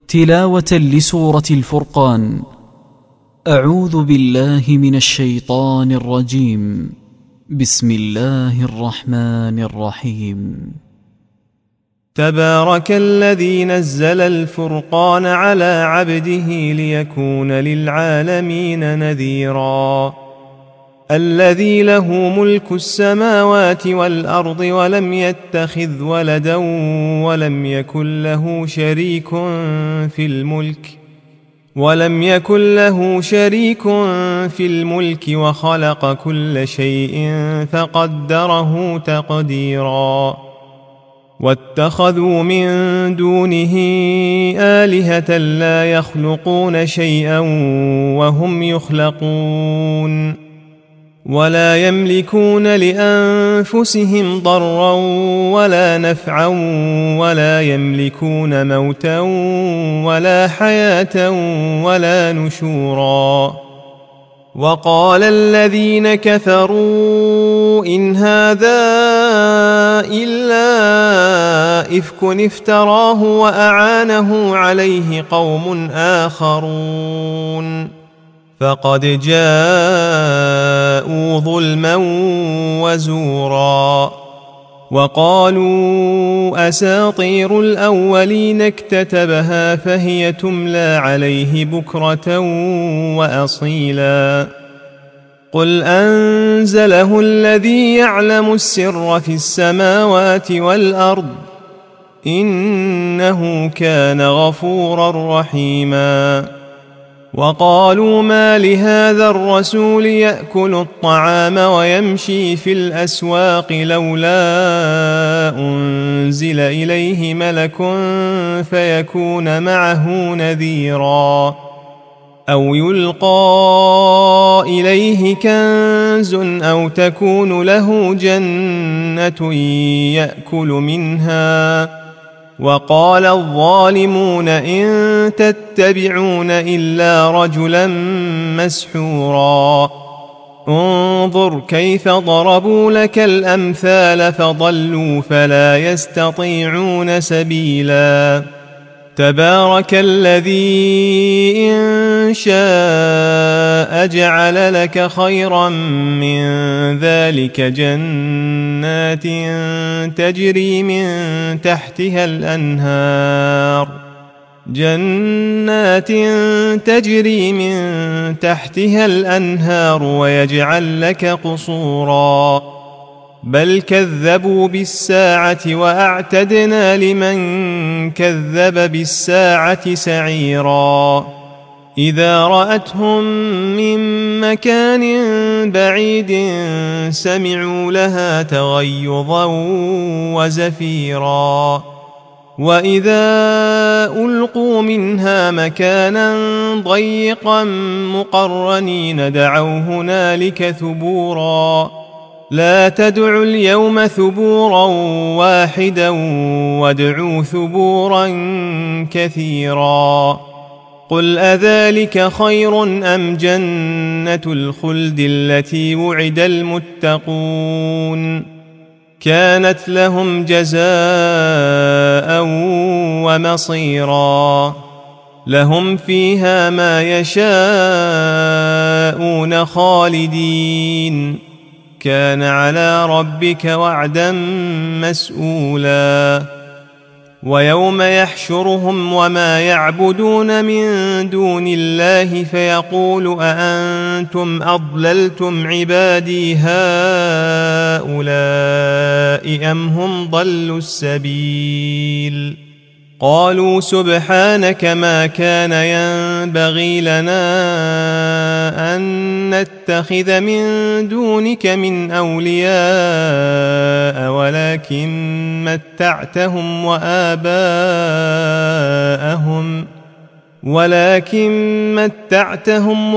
تلاوة لسورة الفرقان. أعوذ بالله من الشيطان الرجيم. بسم الله الرحمن الرحيم. تبارك الذي نزل الفرقان على عبده ليكون للعالمين نذيرا. الذي له ملك السماوات والأرض ولم يتخذ ولدا ولم يكن له شريك في الملك وخلق كل شيء فقدره تقديرا. واتخذوا من دونه آلهة لا يخلقون شيئا وهم يخلقون ولا يملكون لأنفسهم ضرا ولا نفعا ولا يملكون موتا ولا حياة ولا نشورا. وقال الذين كفروا إن هذا إلا إفك افتراه وأعانه عليه قوم آخرون فقد جاءوا ظلما وزورا. وقالوا أساطير الأولين اكتتبها فهي تملى عليه بكرة وأصيلا. قل أنزله الذي يعلم السر في السماوات والأرض إنه كان غفورا رحيما. وقالوا ما لهذا الرسول يأكل الطعام ويمشي في الأسواق لولا أنزل إليه ملك فيكون معه نذيرا. أو يلقى إليه كنز أو تكون له جنة يأكل منها. وقال الظالمون إن تتبعون إلا رجلا مسحورا. انظر كيف ضربوا لك الأمثال فضلوا فلا يستطيعون سبيلا. تبارك الذي إن شاء جعل لك خيرا من ذلك جنات تجري من تحتها الأنهار ويجعل لك قصورا. بل كذبوا بالساعة وأعتدنا لمن كذب بالساعة سعيرا. إذا رأتهم من مكان بعيد سمعوا لها تغيظا وزفيرا. وإذا ألقوا منها مكانا ضيقا مقرنين دعوا هنالك ثبورا. لا تدعوا اليوم ثبورا واحدا وادعوا ثبورا كثيرا. قل أذلك خير أم جنة الخلد التي وعد المتقون كانت لهم جزاء ومصيرا. لهم فيها ما يشاءون خالدين كان على ربك وعدا مسئولا. ويوم يحشرهم وما يعبدون من دون الله فيقول أأنتم أضللتم عبادي هؤلاء أم هم ضلوا السبيل. قالوا سبحانك ما كان ينبغي لنا أن نتخذ من دونك من أولياء ولكن متعتهم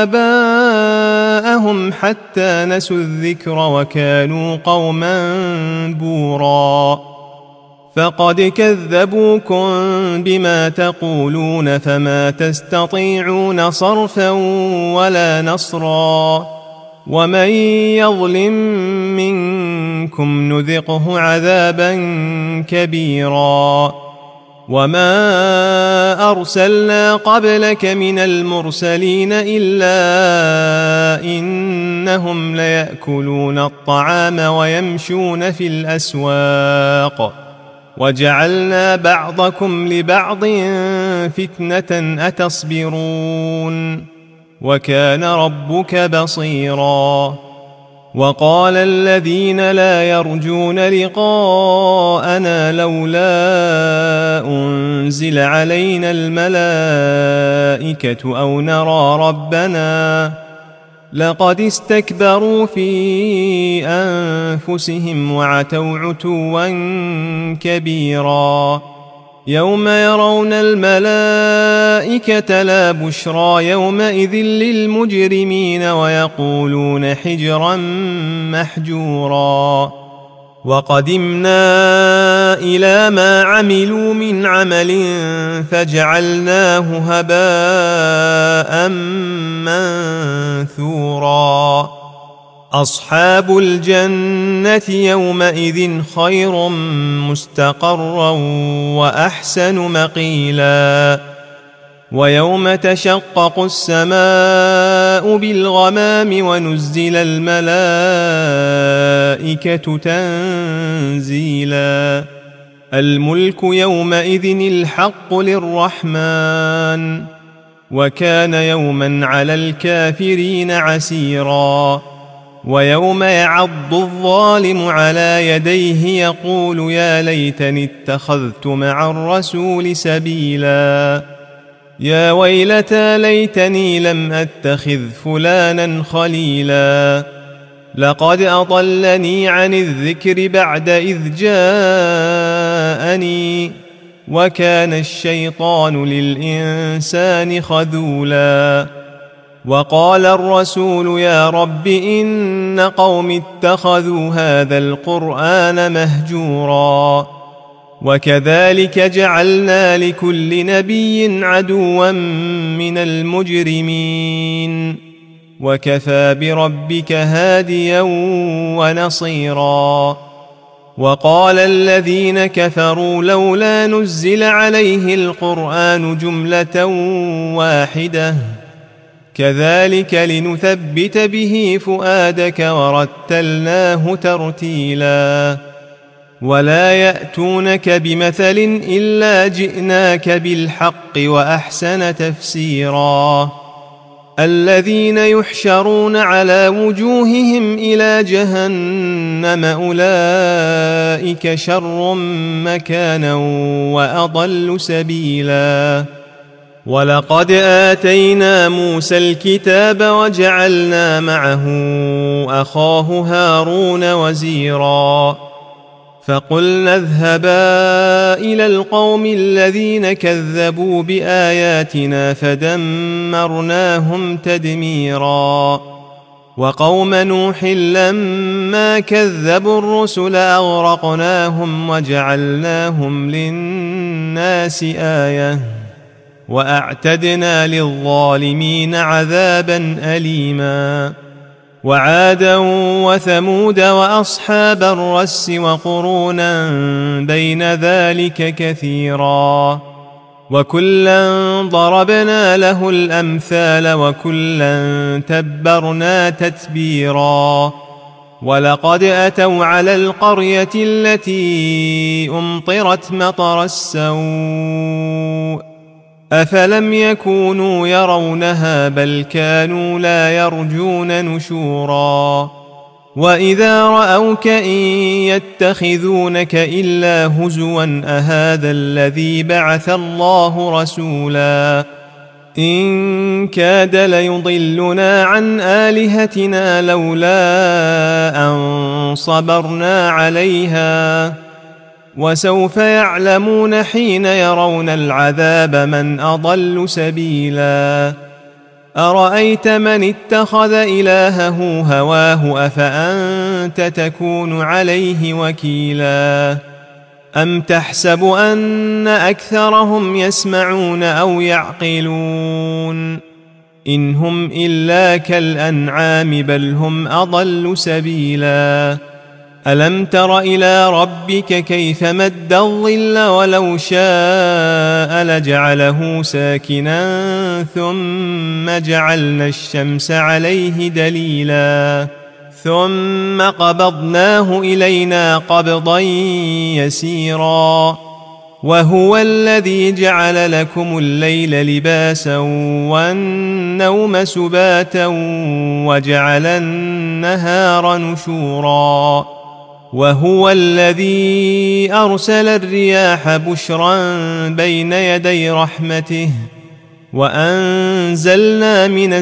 وآباءهم حتى نسوا الذكر وكانوا قوما بورا. فقد كذبوكم بما تقولون فما تستطيعون صرفا ولا نصرا. ومن يظلم منكم نذقه عذابا كبيرا. وما أرسلنا قبلك من المرسلين إلا إنهم ليأكلون الطعام ويمشون في الأسواق وجعلنا بعضكم لبعض فتنة أتصبرون وكان ربك بصيرا. وقال الذين لا يرجون لقاءنا لولا أنزل علينا الملائكة أو نرى ربنا لقد استكبروا في أنفسهم وعتوا عتوا كبيرا. يوم يرون الملائكة لا بشرى يومئذ للمجرمين ويقولون حجرا محجورا. وقدمنا إلى ما عملوا من عمل فجعلناه هباء منثورا. أصحاب الجنة يومئذ خير مستقرا وأحسن مقيلا. ويوم تشقق السماء بالغمام ونزل الملائكة تنزيلا. الملك يومئذ الحق للرحمن وكان يوما على الكافرين عسيرا. ويوم يعض الظالم على يديه يقول يا ليتني اتخذت مع الرسول سبيلا. يا ويلتى ليتني لم أتخذ فلانا خليلا لقد أضلني عن الذكر بعد إذ جاءني وكان الشيطان للإنسان خذولا. وقال الرسول يا رب إن قوم اتخذوا هذا القرآن مهجورا. وكذلك جعلنا لكل نبي عدوا من المجرمين وكفى بربك هاديا ونصيرا. وقال الذين كفروا لولا نزل عليه القرآن جملة واحدة كذلك لنثبت به فؤادك ورتلناه ترتيلا. ولا يأتونك بمثل إلا جئناك بالحق وأحسن تفسيرا. الذين يحشرون على وجوههم إلى جهنم أولئك شر مكانا وأضل سبيلا. ولقد آتينا موسى الكتاب وجعلنا معه أخاه هارون وزيرا. فقلنا اذهبا إلى القوم الذين كذبوا بآياتنا فدمرناهم تدميرا. وقوم نوح لما كذبوا الرسل أغرقناهم وجعلناهم للناس آية وأعتدنا للظالمين عذابا أليما. وعادا وثمود وأصحاب الرس وقرونا بين ذلك كثيرا. وكلا ضربنا له الأمثال وكلا تبرنا تتبيرا. ولقد أتوا على القرية التي أمطرت مطر السوء أفلم يكونوا يرونها بل كانوا لا يرجون نشورا. وإذا رأوك إن يتخذونك إلا هزوا أهذا الذي بعث الله رسولا إن كاد ليضلنا عن آلهتنا لولا أن صبرنا عليها وسوف يعلمون حين يرون العذاب من أضل سبيلا. أرأيت من اتخذ إلهه هواه أفأنت تكون عليه وكيلا. أم تحسب أن أكثرهم يسمعون أو يعقلون إن هم إلا كالأنعام بل هم أضل سبيلا. ألم تر إلى ربك كيف مد الظل ولو شاء لجعله ساكنا ثم جعلنا الشمس عليه دليلا ثم قبضناه إلينا قبضا يسيرا وهو الذي جعل لكم الليل لباسا والنوم سباتا وجعل النهار نشورا وهو الذي أرسل الرياح بشرا بين يدي رحمته وأنزلنا من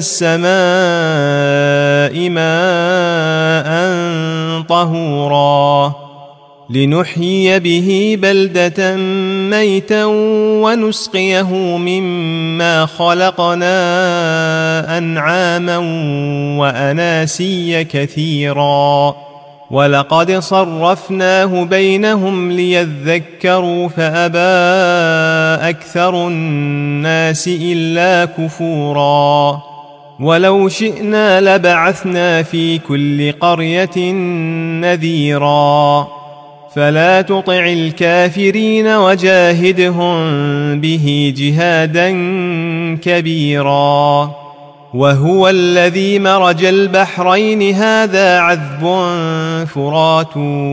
السماء ماء طهورا لنحيي به بلدة ميتا ونسقيه مما خلقنا أنعاما وأناسيا كثيرا ولقد صرفناه بينهم ليذكروا فأبى أكثر الناس إلا كفورا ولو شئنا لبعثنا في كل قرية نذيرا فلا تطع الكافرين وجاهدهم به جهادا كبيرا وهو الذي مرج البحرين هذا عذب فرات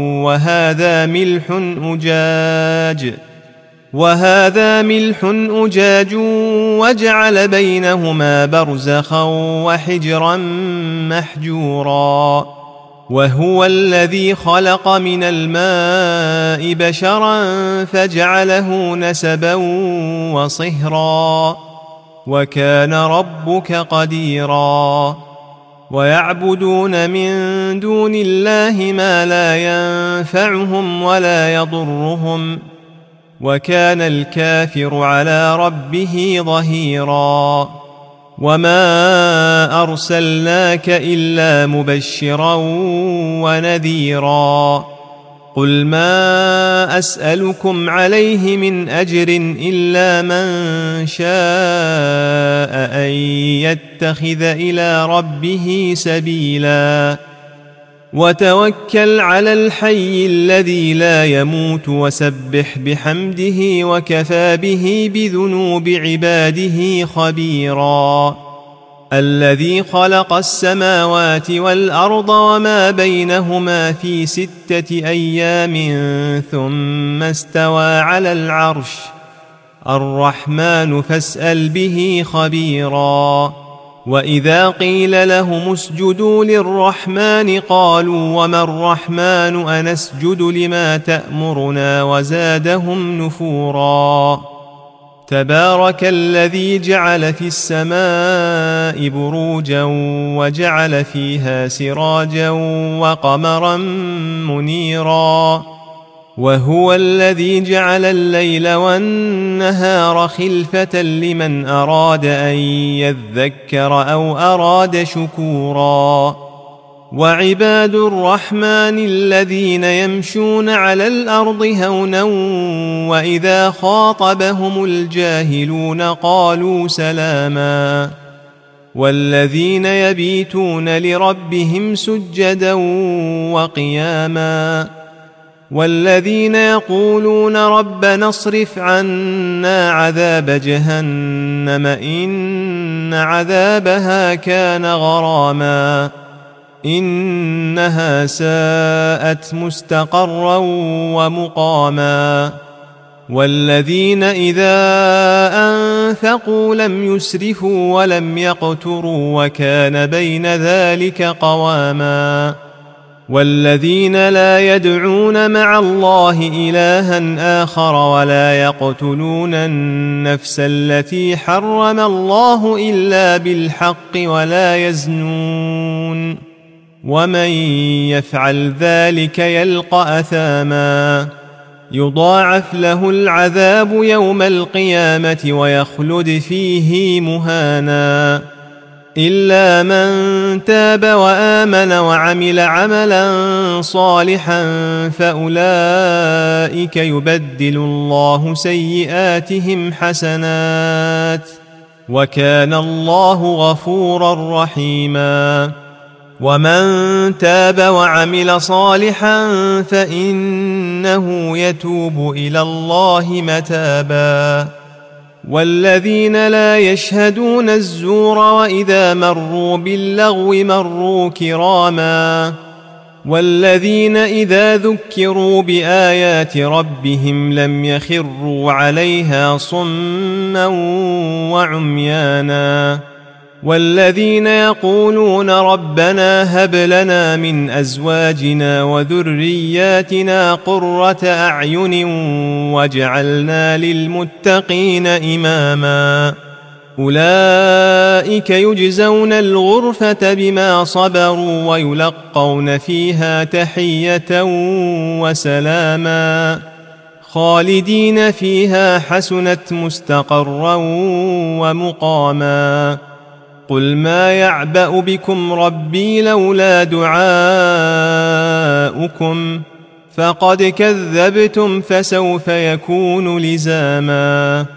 وهذا ملح أجاج وجعل بينهما برزخا وحجرا محجورا وهو الذي خلق من الماء بشرا فجعله نسبا وصهرا وكان ربك قديرا ويعبدون من دون الله ما لا ينفعهم ولا يضرهم وكان الكافر على ربه ظهيرا وما أرسلناك إلا مبشرا ونذيرا قل ما أسألكم عليه من أجر إلا من شاء أن يتخذ إلى ربه سبيلا وتوكل على الحي الذي لا يموت وسبح بحمده وكفى به بذنوب عباده خبيرا الذي خلق السماوات والأرض وما بينهما في 6 أيام ثم استوى على العرش الرحمن فاسأل به خبيرا وإذا قيل لهم اسجدوا للرحمن قالوا وما الرحمن أنسجد لما تأمرنا وزادهم نفورا تبارك الذي جعل في السماء بروجا وجعل فيها سراجا وقمرا منيرا وهو الذي جعل الليل والنهار خلفة لمن أراد أن يذكر أو أراد شكورا وعباد الرحمن الذين يمشون على الأرض هونا وإذا خاطبهم الجاهلون قالوا سلاما والذين يبيتون لربهم سجدا وقياما والذين يقولون ربنا اصرف عنا عذاب جهنم إن عذابها كان غراما إنها ساءت مستقرا ومقاما والذين إذا أنفقوا لم يسرفوا ولم يقتروا وكان بين ذلك قواما والذين لا يدعون مع الله إلها آخر ولا يقتلون النفس التي حرم الله إلا بالحق ولا يزنون ومن يفعل ذلك يلقى أثاما يضاعف له العذاب يوم القيامة ويخلد فيه مهانا إلا من تاب وآمن وعمل عملا صالحا فأولئك يبدل الله سيئاتهم حسنات وكان الله غفورا رحيما ومن تاب وعمل صالحا فإنه يتوب إلى الله متابا والذين لا يشهدون الزور وإذا مروا باللغو مروا كراما والذين إذا ذكروا بآيات ربهم لم يخروا عليها صما وعميانا والذين يقولون ربنا هب لنا من أزواجنا وذرياتنا قرة أعين واجعلنا للمتقين إماما أولئك يجزون الغرفة بما صبروا ويلقون فيها تحية وسلاما خالدين فيها حسنت مستقرا ومقاما قل ما يعبأ بكم ربي لولا دعاؤكم فقد كذبتم فسوف يكون لزاما